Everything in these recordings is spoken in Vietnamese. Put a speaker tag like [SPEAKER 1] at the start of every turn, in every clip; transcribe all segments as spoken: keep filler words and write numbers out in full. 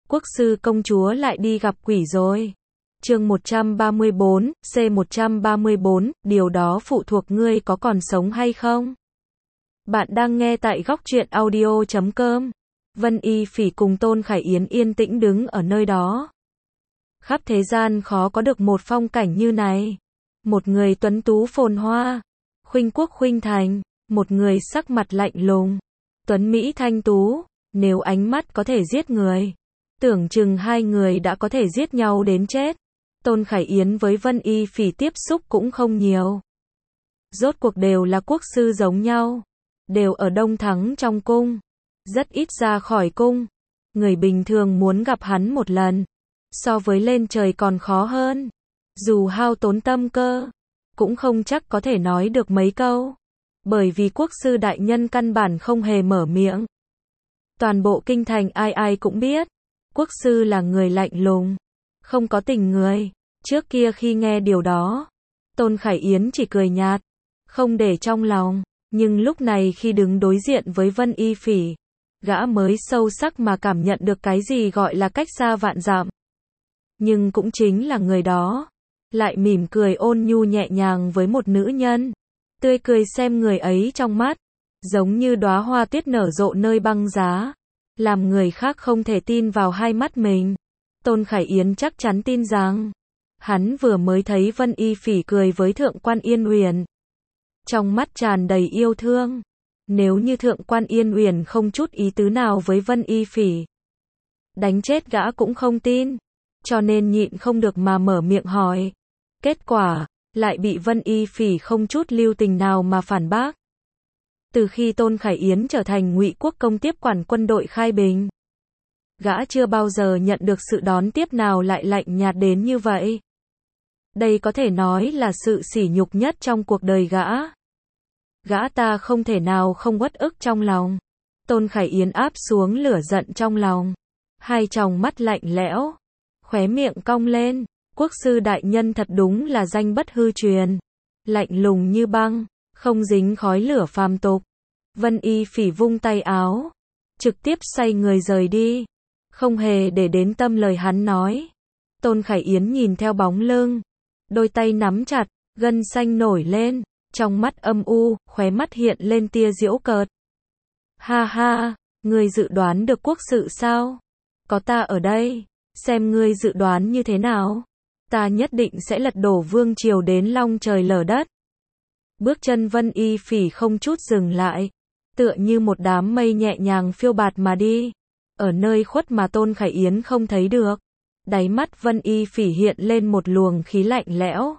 [SPEAKER 1] Quốc sư công chúa lại đi gặp quỷ rồi. Chương một trăm ba mươi bốn, C một trăm ba mươi bốn, điều đó phụ thuộc ngươi có còn sống hay không. Bạn đang nghe tại góc truyện audio chấm com. Vân Y Phỉ cùng Tôn Khải Yến yên tĩnh đứng ở nơi đó. Khắp thế gian khó có được một phong cảnh như này. Một người tuấn tú phồn hoa, khuynh quốc khuynh thành, một người sắc mặt lạnh lùng, tuấn mỹ thanh tú, nếu ánh mắt có thể giết người, tưởng chừng hai người đã có thể giết nhau đến chết. Tôn Khải Yến với Vân Y Phỉ tiếp xúc cũng không nhiều. Rốt cuộc đều là quốc sư giống nhau, đều ở Đông Thắng trong cung, rất ít ra khỏi cung. Người bình thường muốn gặp hắn một lần, so với lên trời còn khó hơn. Dù hao tốn tâm cơ, cũng không chắc có thể nói được mấy câu. Bởi vì quốc sư đại nhân căn bản không hề mở miệng. Toàn bộ kinh thành ai ai cũng biết, quốc sư là người lạnh lùng, không có tình người. Trước kia khi nghe điều đó, Tôn Khải Yến chỉ cười nhạt, không để trong lòng. Nhưng lúc này khi đứng đối diện với Vân Y Phỉ, gã mới sâu sắc mà cảm nhận được cái gì gọi là cách xa vạn dặm. Nhưng cũng chính là người đó, lại mỉm cười ôn nhu nhẹ nhàng với một nữ nhân. Tươi cười xem người ấy trong mắt, giống như đóa hoa tuyết nở rộ nơi băng giá, làm người khác không thể tin vào hai mắt mình. Tôn Khải Yến chắc chắn tin rằng, hắn vừa mới thấy Vân Y Phỉ cười với Thượng quan Yên Uyển, trong mắt tràn đầy yêu thương. Nếu như Thượng quan Yên Uyển không chút ý tứ nào với Vân Y Phỉ, đánh chết gã cũng không tin, cho nên nhịn không được mà mở miệng hỏi. Kết quả, lại bị Vân Y Phỉ không chút lưu tình nào mà phản bác. Từ khi Tôn Khải Yến trở thành Ngụy Quốc công tiếp quản quân đội Khai Bình, gã chưa bao giờ nhận được sự đón tiếp nào lại lạnh nhạt đến như vậy. Đây có thể nói là sự sỉ nhục nhất trong cuộc đời gã. Gã ta không thể nào không uất ức trong lòng. Tôn Khải Yến áp xuống lửa giận trong lòng, hai tròng mắt lạnh lẽo, khóe miệng cong lên. Quốc sư đại nhân thật đúng là danh bất hư truyền, lạnh lùng như băng, không dính khói lửa phàm tục. Vân Y Phỉ vung tay áo, trực tiếp xoay người rời đi, không hề để đến tâm lời hắn nói. Tôn Khải Yến nhìn theo bóng lưng, đôi tay nắm chặt, gân xanh nổi lên, trong mắt âm u, khóe mắt hiện lên tia giễu cợt. Ha ha, ngươi dự đoán được quốc sự sao? Có ta ở đây, xem ngươi dự đoán như thế nào. Ta nhất định sẽ lật đổ vương triều đến long trời lở đất. Bước chân Vân Y Phỉ không chút dừng lại, tựa như một đám mây nhẹ nhàng phiêu bạt mà đi, ở nơi khuất mà Tôn Khải Yến không thấy được. Đáy mắt Vân Y Phỉ hiện lên một luồng khí lạnh lẽo.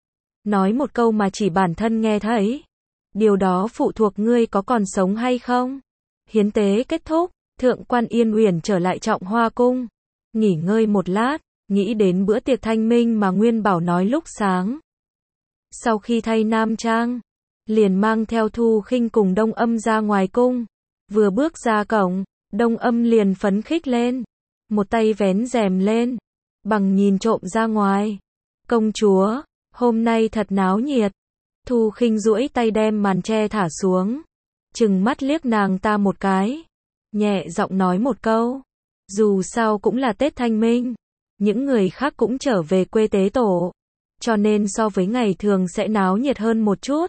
[SPEAKER 1] Nói một câu mà chỉ bản thân nghe thấy. Điều đó phụ thuộc ngươi có còn sống hay không. Hiến tế kết thúc, Thượng quan Yên Uyển trở lại Trọng Hoa cung, nghỉ ngơi một lát, nghĩ đến bữa tiệc thanh minh mà Nguyên Bảo nói lúc sáng. Sau khi thay nam trang, liền mang theo Thu Khinh cùng Đông Âm ra ngoài cung. Vừa bước ra cổng, Đông Âm liền phấn khích lên, một tay vén rèm lên, bằng nhìn trộm ra ngoài. Công chúa, hôm nay thật náo nhiệt. Thu Khinh duỗi tay đem màn che thả xuống, trừng mắt liếc nàng ta một cái, nhẹ giọng nói một câu. Dù sao cũng là Tết Thanh Minh, những người khác cũng trở về quê tế tổ, cho nên so với ngày thường sẽ náo nhiệt hơn một chút.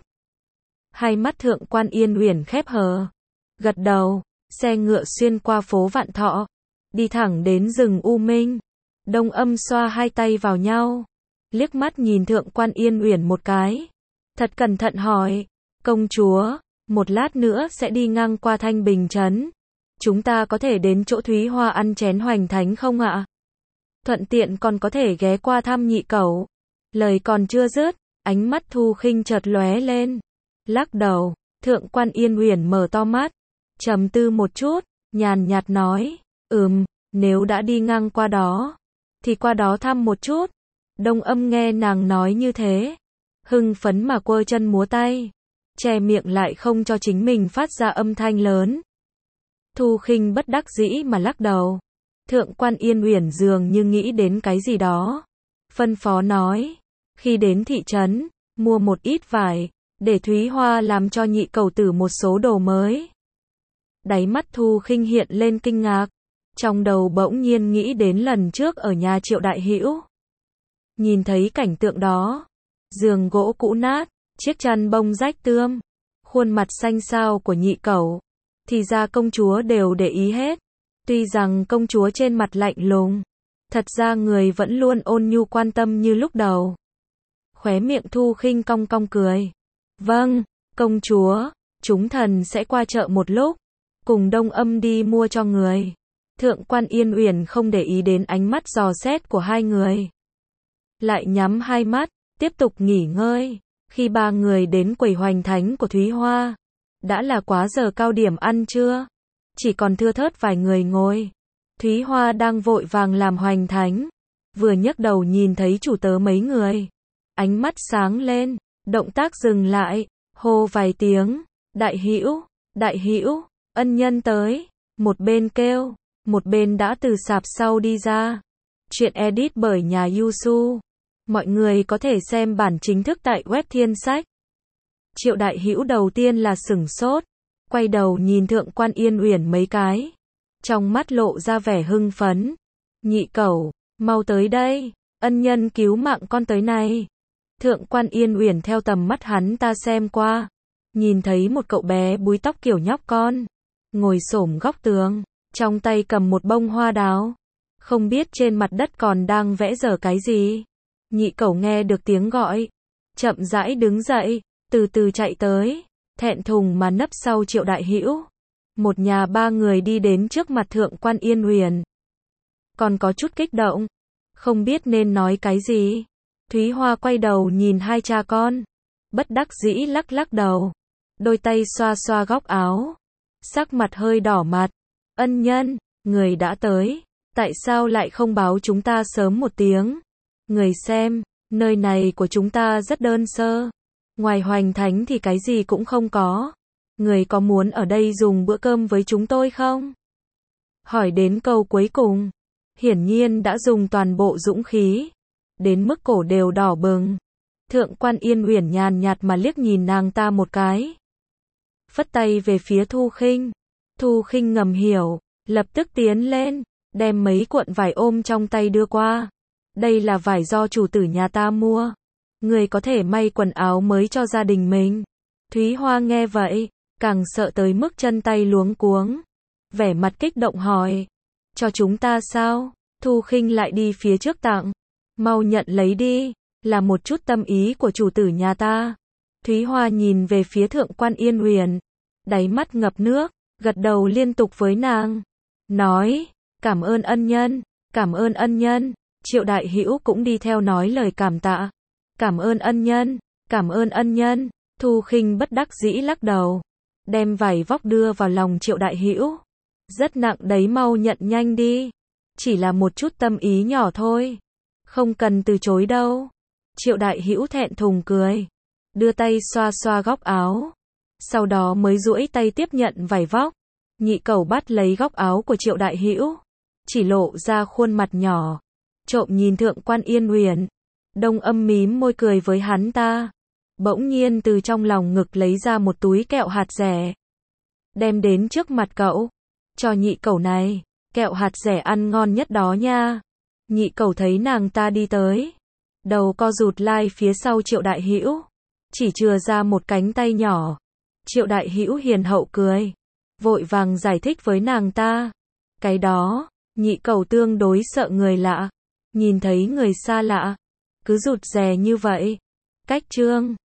[SPEAKER 1] Hai mắt Thượng quan Yên Uyển khép hờ, gật đầu. Xe ngựa xuyên qua phố Vạn Thọ, đi thẳng đến rừng U Minh. Đông Âm xoa hai tay vào nhau, liếc mắt nhìn Thượng quan Yên Uyển một cái, thật cẩn thận hỏi. Công chúa, một lát nữa sẽ đi ngang qua Thanh Bình trấn, chúng ta có thể đến chỗ Thúy Hoa ăn chén hoành thánh không ạ? Thuận tiện còn có thể ghé qua thăm nhị cẩu. Lời còn chưa dứt, ánh mắt Thu Khinh chợt lóe lên, lắc đầu. Thượng quan Yên Uyển mở to mắt, trầm tư một chút, nhàn nhạt nói, ừm, nếu đã đi ngang qua đó, thì qua đó thăm một chút. Đông Âm nghe nàng nói như thế, hưng phấn mà quơ chân múa tay, che miệng lại không cho chính mình phát ra âm thanh lớn. Thu Khinh bất đắc dĩ mà lắc đầu. Thượng quan Yên Uyển dường như nghĩ đến cái gì đó, phân phó nói, khi đến thị trấn, mua một ít vải, để Thúy Hoa làm cho nhị cẩu tử một số đồ mới. Đáy mắt Thu Khinh hiện lên kinh ngạc, Trong đầu bỗng nhiên nghĩ đến lần trước ở nhà Triệu Đại Hữu. Nhìn thấy cảnh tượng đó, giường gỗ cũ nát, chiếc chăn bông rách tươm, khuôn mặt xanh xao của nhị cẩu, thì ra công chúa đều để ý hết. Tuy rằng công chúa trên mặt lạnh lùng, thật ra người vẫn luôn ôn nhu quan tâm như lúc đầu. Khóe miệng Thu Khinh cong cong cười. Vâng, công chúa, chúng thần sẽ qua chợ một lúc, cùng Đông Âm đi mua cho người. Thượng quan Yên Uyển không để ý đến ánh mắt dò xét của hai người. Lại nhắm hai mắt, tiếp tục nghỉ ngơi. Khi ba người đến quầy hoành thánh của Thúy Hoa, đã là quá giờ cao điểm ăn trưa. Chỉ còn thưa thớt vài người ngồi. Thúy Hoa đang vội vàng làm hoành thánh. Vừa nhấc đầu nhìn thấy chủ tớ mấy người. Ánh mắt sáng lên, động tác dừng lại, hô vài tiếng. Đại Hữu, Đại Hữu, ân nhân tới. Một bên kêu, một bên đã từ sạp sau đi ra. Chuyện edit bởi nhà Yusu. Mọi người có thể xem bản chính thức tại web Thiên Sách. Triệu Đại Hữu đầu tiên là sửng sốt, quay đầu nhìn Thượng quan Yên Uyển mấy cái, trong mắt lộ ra vẻ hưng phấn. Nhị cẩu, mau tới đây, ân nhân cứu mạng con tới này. Thượng quan Yên Uyển theo tầm mắt hắn ta xem qua, nhìn thấy một cậu bé búi tóc kiểu nhóc con, ngồi xổm góc tường, trong tay cầm một bông hoa đào, không biết trên mặt đất còn đang vẽ dở cái gì. Nhị cẩu nghe được tiếng gọi, chậm rãi đứng dậy, từ từ chạy tới, thẹn thùng mà nấp sau Triệu Đại Hữu. Một nhà ba người đi đến trước mặt Thượng quan Yên Uyển, còn có chút kích động, không biết nên nói cái gì. Thúy Hoa quay đầu nhìn hai cha con, bất đắc dĩ lắc lắc đầu, đôi tay xoa xoa góc áo, sắc mặt hơi đỏ mặt. Ân nhân, người đã tới, tại sao lại không báo chúng ta sớm một tiếng? Người xem, nơi này của chúng ta rất đơn sơ, ngoài hoành thánh thì cái gì cũng không có. Người có muốn ở đây dùng bữa cơm với chúng tôi không? Hỏi đến câu cuối cùng, hiển nhiên đã dùng toàn bộ dũng khí, đến mức cổ đều đỏ bừng. Thượng quan Yên Uyển nhàn nhạt mà liếc nhìn nàng ta một cái, phất tay về phía Thu Khinh. Thu Khinh ngầm hiểu, lập tức tiến lên, đem mấy cuộn vải ôm trong tay đưa qua. Đây là vải do chủ tử nhà ta mua, người có thể may quần áo mới cho gia đình mình. Thúy Hoa nghe vậy, càng sợ tới mức chân tay luống cuống, vẻ mặt kích động hỏi, cho chúng ta sao? Thu Khinh lại đi phía trước tặng, mau nhận lấy đi, là một chút tâm ý của chủ tử nhà ta. Thúy Hoa nhìn về phía Thượng quan Yên Uyển, đáy mắt ngập nước, gật đầu liên tục với nàng, nói, cảm ơn ân nhân, cảm ơn ân nhân. Triệu Đại Hữu cũng đi theo nói lời cảm tạ, cảm ơn ân nhân, cảm ơn ân nhân. Thu Khinh bất đắc dĩ lắc đầu, đem vải vóc đưa vào lòng Triệu Đại Hữu, rất nặng đấy, mau nhận nhanh đi, chỉ là một chút tâm ý nhỏ thôi, không cần từ chối đâu. Triệu Đại Hữu thẹn thùng cười, đưa tay xoa xoa góc áo, sau đó mới duỗi tay tiếp nhận vải vóc. Nhị cẩu bắt lấy góc áo của Triệu Đại Hữu, chỉ lộ ra khuôn mặt nhỏ, trộm nhìn Thượng quan Yên Uyển. Đông Âm mím môi cười với hắn ta, bỗng nhiên từ trong lòng ngực lấy ra một túi kẹo hạt dẻ, đem đến trước mặt cậu, cho nhị cẩu này, kẹo hạt dẻ ăn ngon nhất đó nha. Nhị cẩu thấy nàng ta đi tới, đầu co rụt lại phía sau Triệu Đại Hữu, chỉ chừa ra một cánh tay nhỏ. Triệu Đại Hữu hiền hậu cười, vội vàng giải thích với nàng ta, cái đó, nhị cẩu tương đối sợ người lạ, nhìn thấy người xa lạ, cứ rụt rè như vậy. Cách chương